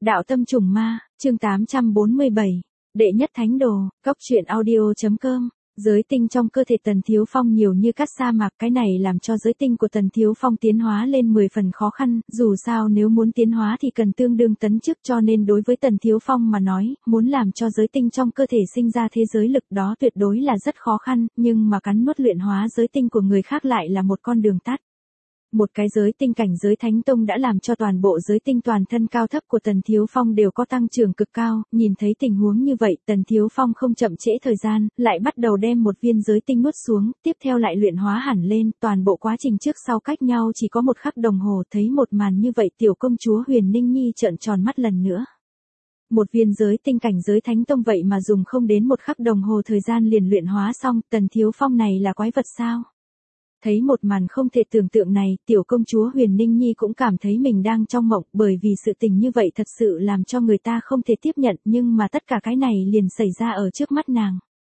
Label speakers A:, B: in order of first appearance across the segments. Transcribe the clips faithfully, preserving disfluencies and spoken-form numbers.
A: Đạo tâm trùng ma, chương tám trăm bốn mươi bảy. Đệ nhất thánh đồ, cốc truyện audio.com. Giới tinh trong cơ thể Tần Thiếu Phong nhiều như cát sa mạc, cái này làm cho giới tinh của Tần Thiếu Phong tiến hóa lên mười phần khó khăn, dù sao nếu muốn tiến hóa thì cần tương đương tấn chức, cho nên đối với Tần Thiếu Phong mà nói, muốn làm cho giới tinh trong cơ thể sinh ra thế giới lực đó tuyệt đối là rất khó khăn, nhưng mà cắn nuốt luyện hóa giới tinh của người khác lại là một con đường tắt. Một cái giới tinh cảnh giới thánh tông đã làm cho toàn bộ giới tinh toàn thân cao thấp của Tần Thiếu Phong đều có tăng trưởng cực cao, nhìn thấy tình huống như vậy, Tần Thiếu Phong không chậm trễ thời gian, lại bắt đầu đem một viên giới tinh nuốt xuống, tiếp theo lại luyện hóa hẳn lên, toàn bộ quá trình trước sau cách nhau chỉ có một khắc đồng hồ, thấy một màn như vậy tiểu công chúa Huyền Ninh Nhi trợn tròn mắt lần nữa. Một viên giới tinh cảnh giới thánh tông vậy mà dùng không đến một khắc đồng hồ thời gian liền luyện hóa xong, Tần Thiếu Phong này là quái vật sao? Thấy một màn không thể tưởng tượng này, tiểu công chúa Huyền Ninh Nhi cũng cảm thấy mình đang trong mộng, bởi vì sự tình như vậy thật sự làm cho người ta không thể tiếp nhận, nhưng mà tất cả cái này liền xảy ra ở trước mắt nàng.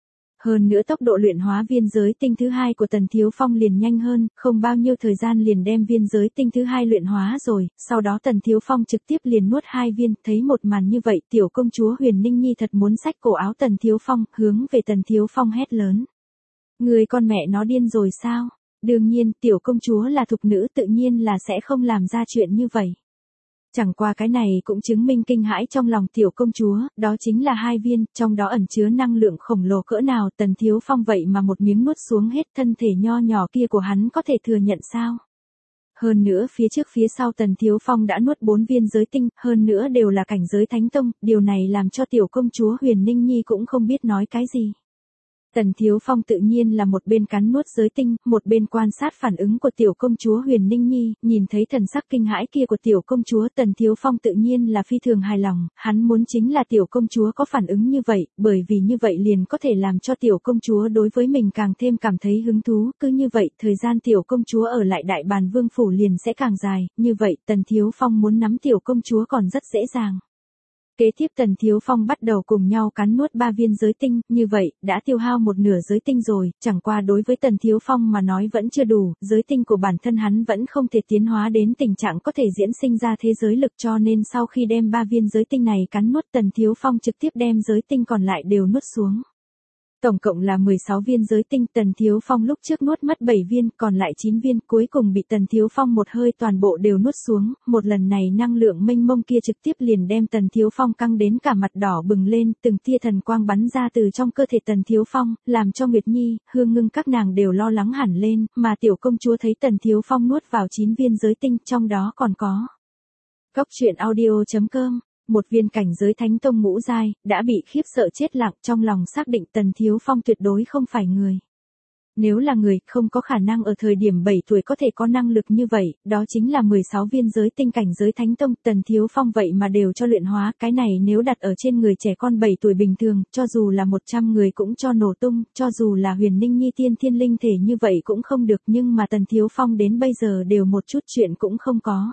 A: Hơn nữa tốc độ luyện hóa viên giới tinh thứ hai của Tần Thiếu Phong liền nhanh hơn, không bao nhiêu thời gian liền đem viên giới tinh thứ hai luyện hóa rồi, sau đó Tần Thiếu Phong trực tiếp liền nuốt hai viên, thấy một màn như vậy, tiểu công chúa Huyền Ninh Nhi thật muốn xách cổ áo Tần Thiếu Phong, hướng về Tần Thiếu Phong hét lớn. Người con mẹ nó điên rồi sao? Đương nhiên, tiểu công chúa là thục nữ tự nhiên là sẽ không làm ra chuyện như vậy. Chẳng qua cái này cũng chứng minh kinh hãi trong lòng tiểu công chúa, đó chính là hai viên, trong đó ẩn chứa năng lượng khổng lồ cỡ nào, Tần Thiếu Phong vậy mà một miếng nuốt xuống hết, thân thể nho nhỏ kia của hắn có thể thừa nhận sao? Hơn nữa phía trước phía sau Tần Thiếu Phong đã nuốt bốn viên giới tinh, hơn nữa đều là cảnh giới thánh tông, điều này làm cho tiểu công chúa Huyền Ninh Nhi cũng không biết nói cái gì. Tần Thiếu Phong tự nhiên là một bên cắn nuốt giới tinh, một bên quan sát phản ứng của tiểu công chúa Huyền Ninh Nhi, nhìn thấy thần sắc kinh hãi kia của tiểu công chúa, Tần Thiếu Phong tự nhiên là phi thường hài lòng, hắn muốn chính là tiểu công chúa có phản ứng như vậy, bởi vì như vậy liền có thể làm cho tiểu công chúa đối với mình càng thêm cảm thấy hứng thú, cứ như vậy, thời gian tiểu công chúa ở lại Đại Bàn Vương phủ liền sẽ càng dài, như vậy, Tần Thiếu Phong muốn nắm tiểu công chúa còn rất dễ dàng. Kế tiếp Tần Thiếu Phong bắt đầu cùng nhau cắn nuốt ba viên giới tinh, như vậy, đã tiêu hao một nửa giới tinh rồi, chẳng qua đối với Tần Thiếu Phong mà nói vẫn chưa đủ, giới tinh của bản thân hắn vẫn không thể tiến hóa đến tình trạng có thể diễn sinh ra thế giới lực, cho nên sau khi đem ba viên giới tinh này cắn nuốt, Tần Thiếu Phong trực tiếp đem giới tinh còn lại đều nuốt xuống. Tổng cộng là mười sáu viên giới tinh, Tần Thiếu Phong lúc trước nuốt mất bảy viên, còn lại chín viên, cuối cùng bị Tần Thiếu Phong một hơi toàn bộ đều nuốt xuống, một lần này năng lượng mênh mông kia trực tiếp liền đem Tần Thiếu Phong căng đến cả mặt đỏ bừng lên, từng tia thần quang bắn ra từ trong cơ thể Tần Thiếu Phong, làm cho Nguyệt Nhi, Hương Ngưng các nàng đều lo lắng hẳn lên, mà tiểu công chúa thấy Tần Thiếu Phong nuốt vào chín viên giới tinh, trong đó còn có cốc truyện audio.com. Một viên cảnh giới thánh tông ngũ giai, đã bị khiếp sợ chết lặng, trong lòng xác định Tần Thiếu Phong tuyệt đối không phải người. Nếu là người, không có khả năng ở thời điểm bảy tuổi có thể có năng lực như vậy, đó chính là mười sáu viên giới tinh cảnh giới thánh tông, Tần Thiếu Phong vậy mà đều cho luyện hóa, cái này nếu đặt ở trên người trẻ con bảy tuổi bình thường, cho dù là một trăm người cũng cho nổ tung, cho dù là Huyền Ninh Nhi tiên thiên linh thể như vậy cũng không được, nhưng mà Tần Thiếu Phong đến bây giờ đều một chút chuyện cũng không có.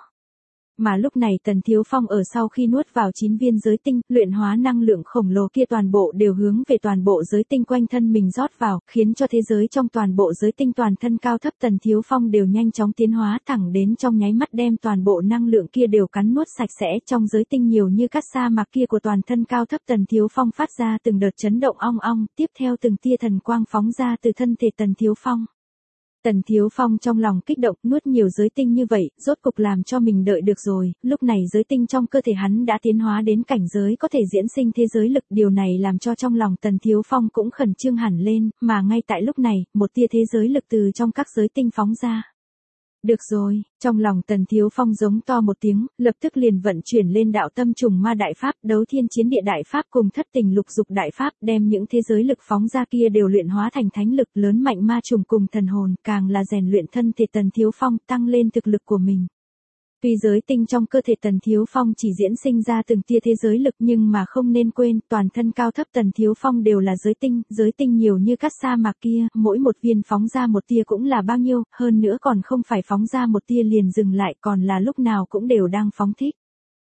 A: Mà lúc này Tần Thiếu Phong ở sau khi nuốt vào chín viên giới tinh, luyện hóa năng lượng khổng lồ kia toàn bộ đều hướng về toàn bộ giới tinh quanh thân mình rót vào, khiến cho thế giới trong toàn bộ giới tinh toàn thân cao thấp Tần Thiếu Phong đều nhanh chóng tiến hóa, thẳng đến trong nháy mắt đem toàn bộ năng lượng kia đều cắn nuốt sạch sẽ, trong giới tinh nhiều như cát sa mạc kia của toàn thân cao thấp Tần Thiếu Phong phát ra từng đợt chấn động ong ong, tiếp theo từng tia thần quang phóng ra từ thân thể Tần Thiếu Phong. Tần Thiếu Phong trong lòng kích động, nuốt nhiều giới tinh như vậy, rốt cục làm cho mình đợi được rồi, lúc này giới tinh trong cơ thể hắn đã tiến hóa đến cảnh giới có thể diễn sinh thế giới lực, điều này làm cho trong lòng Tần Thiếu Phong cũng khẩn trương hẳn lên, mà ngay tại lúc này, một tia thế giới lực từ trong các giới tinh phóng ra. Được rồi, trong lòng Tần Thiếu Phong giống to một tiếng, lập tức liền vận chuyển lên đạo tâm trùng ma đại pháp, đấu thiên chiến địa đại pháp cùng thất tình lục dục đại pháp, đem những thế giới lực phóng ra kia đều luyện hóa thành thánh lực lớn mạnh ma trùng cùng thần hồn, càng là rèn luyện thân thể Tần Thiếu Phong, tăng lên thực lực của mình. Tuy giới tinh trong cơ thể Tần Thiếu Phong chỉ diễn sinh ra từng tia thế giới lực, nhưng mà không nên quên, toàn thân cao thấp Tần Thiếu Phong đều là giới tinh, giới tinh nhiều như cát sa mạc kia, mỗi một viên phóng ra một tia cũng là bao nhiêu, hơn nữa còn không phải phóng ra một tia liền dừng lại, còn là lúc nào cũng đều đang phóng thích.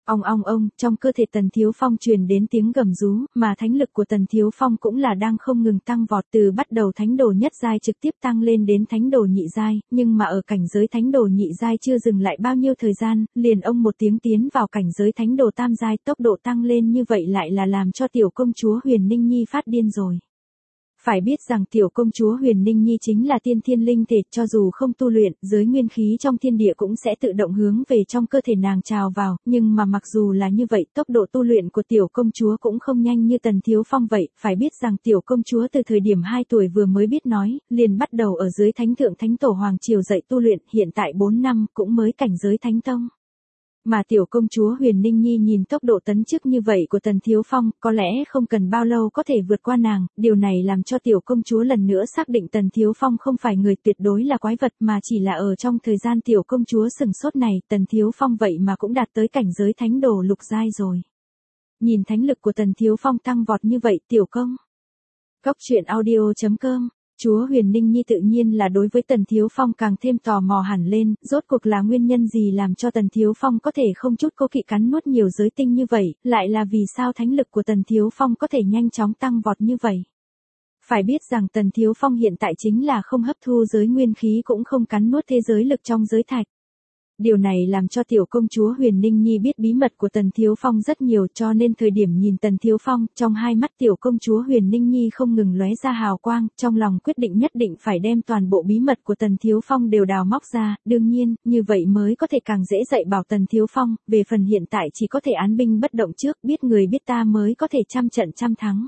A: Ong ong ong, trong cơ thể Tần Thiếu Phong truyền đến tiếng gầm rú, mà thánh lực của Tần Thiếu Phong cũng là đang không ngừng tăng vọt, từ bắt đầu thánh đồ nhất giai trực tiếp tăng lên đến thánh đồ nhị giai, nhưng mà ở cảnh giới thánh đồ nhị giai chưa dừng lại bao nhiêu thời gian, liền ông một tiếng tiến vào cảnh giới thánh đồ tam giai, tốc độ tăng lên như vậy lại là làm cho tiểu công chúa Huyền Ninh Nhi phát điên rồi. Phải biết rằng tiểu công chúa Huyền Ninh Nhi chính là tiên thiên linh thể, cho dù không tu luyện, giới nguyên khí trong thiên địa cũng sẽ tự động hướng về trong cơ thể nàng trào vào, nhưng mà mặc dù là như vậy, tốc độ tu luyện của tiểu công chúa cũng không nhanh như Tần Thiếu Phong vậy, phải biết rằng tiểu công chúa từ thời điểm hai tuổi vừa mới biết nói, liền bắt đầu ở dưới thánh thượng thánh tổ hoàng triều dạy tu luyện, hiện tại bốn năm cũng mới cảnh giới thánh tông. Mà tiểu công chúa Huyền Ninh Nhi nhìn tốc độ tấn chức như vậy của Tần Thiếu Phong, có lẽ không cần bao lâu có thể vượt qua nàng, điều này làm cho tiểu công chúa lần nữa xác định Tần Thiếu Phong không phải người tuyệt đối là quái vật mà chỉ là ở trong thời gian tiểu công chúa sừng sốt này, Tần Thiếu Phong vậy mà cũng đạt tới cảnh giới thánh đồ lục giai rồi. Nhìn thánh lực của Tần Thiếu Phong tăng vọt như vậy, tiểu công. Cốc truyện audio chấm com Chúa Huyền Ninh Nhi tự nhiên là đối với Tần Thiếu Phong càng thêm tò mò hẳn lên, rốt cuộc là nguyên nhân gì làm cho Tần Thiếu Phong có thể không chút cố kỵ cắn nuốt nhiều giới tinh như vậy, lại là vì sao thánh lực của Tần Thiếu Phong có thể nhanh chóng tăng vọt như vậy. Phải biết rằng Tần Thiếu Phong hiện tại chính là không hấp thu giới nguyên khí cũng không cắn nuốt thế giới lực trong giới thạch. Điều này làm cho tiểu công chúa Huyền Ninh Nhi biết bí mật của Tần Thiếu Phong rất nhiều, cho nên thời điểm nhìn Tần Thiếu Phong, trong hai mắt tiểu công chúa Huyền Ninh Nhi không ngừng lóe ra hào quang, trong lòng quyết định nhất định phải đem toàn bộ bí mật của Tần Thiếu Phong đều đào móc ra, đương nhiên, như vậy mới có thể càng dễ dạy bảo Tần Thiếu Phong, về phần hiện tại chỉ có thể án binh bất động trước, biết người biết ta mới có thể trăm trận trăm thắng.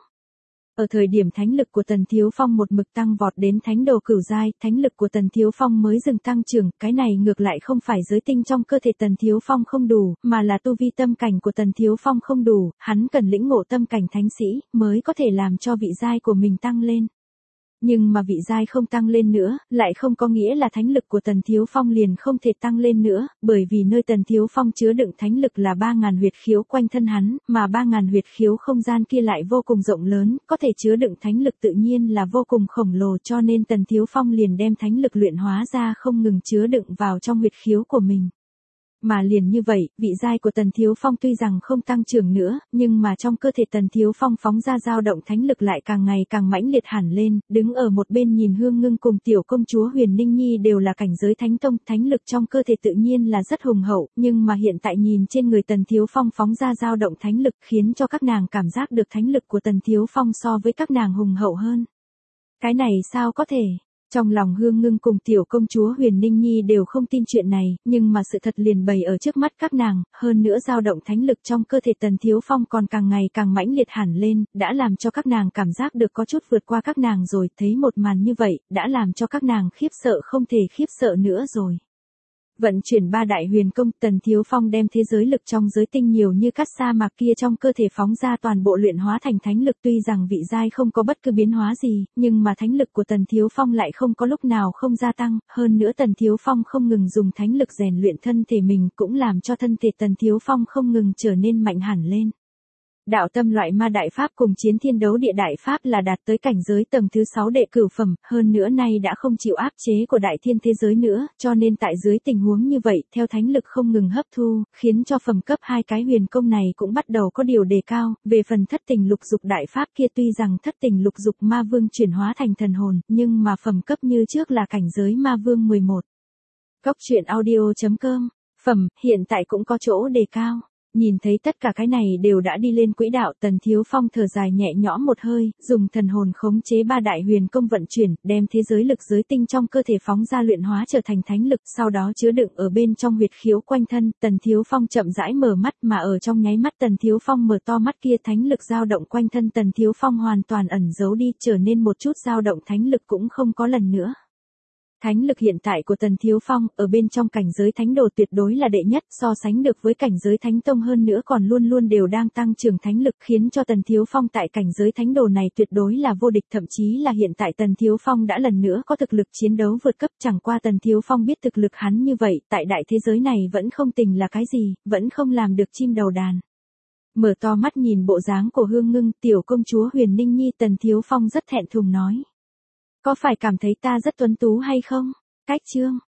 A: Ở thời điểm thánh lực của Tần Thiếu Phong một mực tăng vọt đến thánh đồ cửu giai, thánh lực của Tần Thiếu Phong mới dừng tăng trưởng, cái này ngược lại không phải giới tinh trong cơ thể Tần Thiếu Phong không đủ, mà là tu vi tâm cảnh của Tần Thiếu Phong không đủ, hắn cần lĩnh ngộ tâm cảnh thánh sĩ, mới có thể làm cho vị giai của mình tăng lên. Nhưng mà vị giai không tăng lên nữa, lại không có nghĩa là thánh lực của Tần Thiếu Phong liền không thể tăng lên nữa, bởi vì nơi Tần Thiếu Phong chứa đựng thánh lực là ba ngàn huyệt khiếu quanh thân hắn, mà ba ngàn huyệt khiếu không gian kia lại vô cùng rộng lớn, có thể chứa đựng thánh lực tự nhiên là vô cùng khổng lồ, cho nên Tần Thiếu Phong liền đem thánh lực luyện hóa ra không ngừng chứa đựng vào trong huyệt khiếu của mình. Mà liền như vậy, vị giai của Tần Thiếu Phong tuy rằng không tăng trưởng nữa, nhưng mà trong cơ thể Tần Thiếu Phong phóng ra dao động thánh lực lại càng ngày càng mãnh liệt hẳn lên, đứng ở một bên nhìn Hương Ngưng cùng tiểu công chúa Huyền Ninh Nhi đều là cảnh giới thánh tông, thánh lực trong cơ thể tự nhiên là rất hùng hậu, nhưng mà hiện tại nhìn trên người Tần Thiếu Phong phóng ra dao động thánh lực khiến cho các nàng cảm giác được thánh lực của Tần Thiếu Phong so với các nàng hùng hậu hơn. Cái này sao có thể? Trong lòng Hương Ngưng cùng tiểu công chúa Huyền Ninh Nhi đều không tin chuyện này, nhưng mà sự thật liền bày ở trước mắt các nàng, hơn nữa dao động thánh lực trong cơ thể Tần Thiếu Phong còn càng ngày càng mãnh liệt hẳn lên, đã làm cho các nàng cảm giác được có chút vượt qua các nàng rồi, thấy một màn như vậy, đã làm cho các nàng khiếp sợ không thể khiếp sợ nữa rồi. Vận chuyển ba đại huyền công, Tần Thiếu Phong đem thế giới lực trong giới tinh nhiều như cát sa mạc kia trong cơ thể phóng ra toàn bộ luyện hóa thành thánh lực, tuy rằng vị giai không có bất cứ biến hóa gì, nhưng mà thánh lực của Tần Thiếu Phong lại không có lúc nào không gia tăng, hơn nữa Tần Thiếu Phong không ngừng dùng thánh lực rèn luyện thân thể mình cũng làm cho thân thể Tần Thiếu Phong không ngừng trở nên mạnh hẳn lên. Đạo tâm loại ma đại pháp cùng chiến thiên đấu địa đại pháp là đạt tới cảnh giới tầng thứ sáu đệ cửu phẩm, hơn nữa nay đã không chịu áp chế của đại thiên thế giới nữa, cho nên tại dưới tình huống như vậy, theo thánh lực không ngừng hấp thu, khiến cho phẩm cấp hai cái huyền công này cũng bắt đầu có điều đề cao, về phần thất tình lục dục đại pháp kia tuy rằng thất tình lục dục ma vương chuyển hóa thành thần hồn, nhưng mà phẩm cấp như trước là cảnh giới ma vương mười một. Cốc truyện audio chấm com, phẩm, hiện tại cũng có chỗ đề cao. Nhìn thấy tất cả cái này đều đã đi lên quỹ đạo, Tần Thiếu Phong thở dài nhẹ nhõm một hơi, dùng thần hồn khống chế ba đại huyền công vận chuyển, đem thế giới lực giới tinh trong cơ thể phóng ra luyện hóa trở thành thánh lực, sau đó chứa đựng ở bên trong huyệt khiếu quanh thân, Tần Thiếu Phong chậm rãi mở mắt, mà ở trong nháy mắt Tần Thiếu Phong mở to mắt kia, thánh lực dao động quanh thân Tần Thiếu Phong hoàn toàn ẩn giấu đi, trở nên một chút dao động thánh lực cũng không có lần nữa. Thánh lực hiện tại của Tần Thiếu Phong, ở bên trong cảnh giới thánh đồ tuyệt đối là đệ nhất, so sánh được với cảnh giới thánh tông hơn nữa còn luôn luôn đều đang tăng trưởng thánh lực, khiến cho Tần Thiếu Phong tại cảnh giới thánh đồ này tuyệt đối là vô địch, thậm chí là hiện tại Tần Thiếu Phong đã lần nữa có thực lực chiến đấu vượt cấp, chẳng qua Tần Thiếu Phong biết thực lực hắn như vậy, tại đại thế giới này vẫn không tình là cái gì, vẫn không làm được chim đầu đàn. Mở to mắt nhìn bộ dáng của Hương Ngưng, tiểu công chúa Huyền Ninh Nhi, Tần Thiếu Phong rất thẹn thùng nói. Có phải cảm thấy ta rất tuấn tú hay không? Cách chương